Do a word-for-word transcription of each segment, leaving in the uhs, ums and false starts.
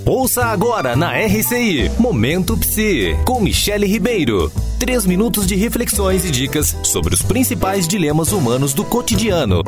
Ouça agora na R C I, Momento Psi, com Michele Ribeiro. Três minutos de reflexões e dicas sobre os principais dilemas humanos do cotidiano.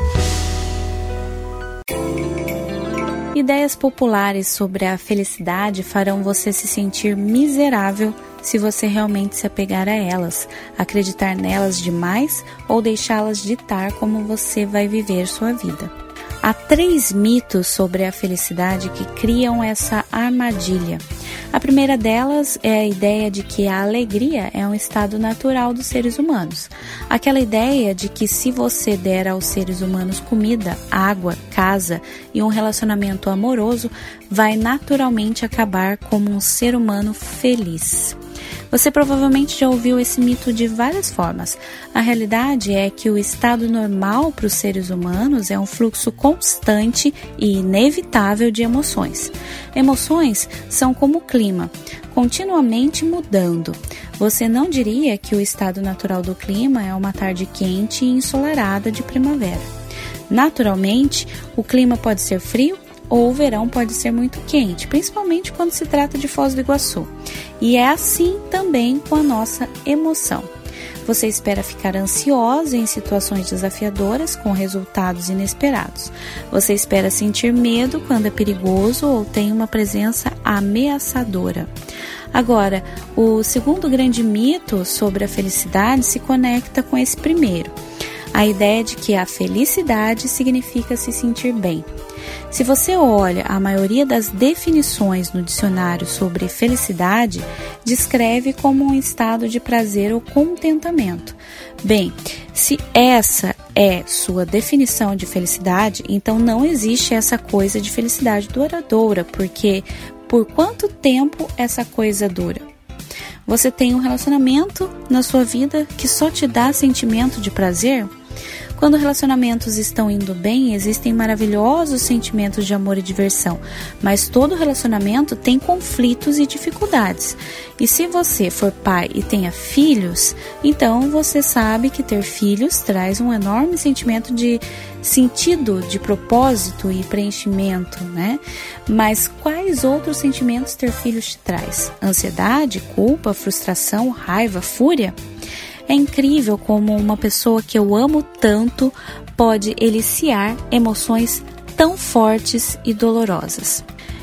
Ideias populares sobre a felicidade farão você se sentir miserável se você realmente se apegar a elas, acreditar nelas demais ou deixá-las ditar como você vai viver sua vida. Há três mitos sobre a felicidade que criam essa armadilha. A primeira delas é a ideia de que a alegria é um estado natural dos seres humanos. Aquela ideia de que se você der aos seres humanos comida, água, casa e um relacionamento amoroso, vai naturalmente acabar como um ser humano feliz. Você provavelmente já ouviu esse mito de várias formas. A realidade é que o estado normal para os seres humanos é um fluxo constante e inevitável de emoções. Emoções são como o clima, continuamente mudando. Você não diria que o estado natural do clima é uma tarde quente e ensolarada de primavera. Naturalmente, o clima pode ser frio, ou o verão pode ser muito quente, principalmente quando se trata de Foz do Iguaçu. E é assim também com a nossa emoção. Você espera ficar ansiosa em situações desafiadoras com resultados inesperados. Você espera sentir medo quando é perigoso ou tem uma presença ameaçadora. Agora, o segundo grande mito sobre a felicidade se conecta com esse primeiro. A ideia de que a felicidade significa se sentir bem. Se você olha a maioria das definições no dicionário sobre felicidade, descreve como um estado de prazer ou contentamento. Bem, se essa é sua definição de felicidade, então não existe essa coisa de felicidade duradoura, porque por quanto tempo essa coisa dura? Você tem um relacionamento na sua vida que só te dá sentimento de prazer? Quando relacionamentos estão indo bem, existem maravilhosos sentimentos de amor e diversão, mas todo relacionamento tem conflitos e dificuldades. E se você for pai e tenha filhos, então você sabe que ter filhos traz um enorme sentimento de sentido, de propósito e preenchimento, né? Mas quais outros sentimentos ter filhos te traz? Ansiedade, culpa, frustração, raiva, fúria? É incrível como uma pessoa que eu amo tanto pode eliciar emoções tão fortes e dolorosas.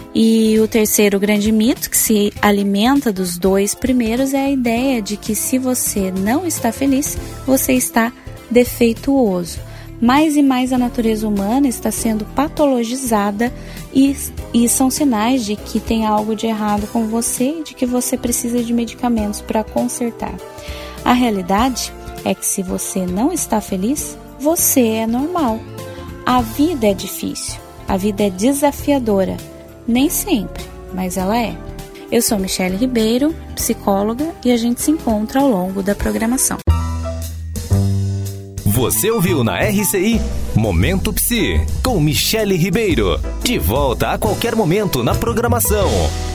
E o terceiro grande mito que se alimenta dos dois primeiros é a ideia de que se você não está feliz, você está defeituoso. Mais e mais a natureza humana está sendo patologizada e, e são sinais de que tem algo de errado com você e de que você precisa de medicamentos para consertar. A realidade é que se você não está feliz, você é normal. A vida é difícil, a vida é desafiadora. Nem sempre, mas ela é. Eu sou Michele Ribeiro, psicóloga, e a gente se encontra ao longo da programação. Você ouviu na R C I Momento Psi, com Michele Ribeiro. De volta a qualquer momento na programação.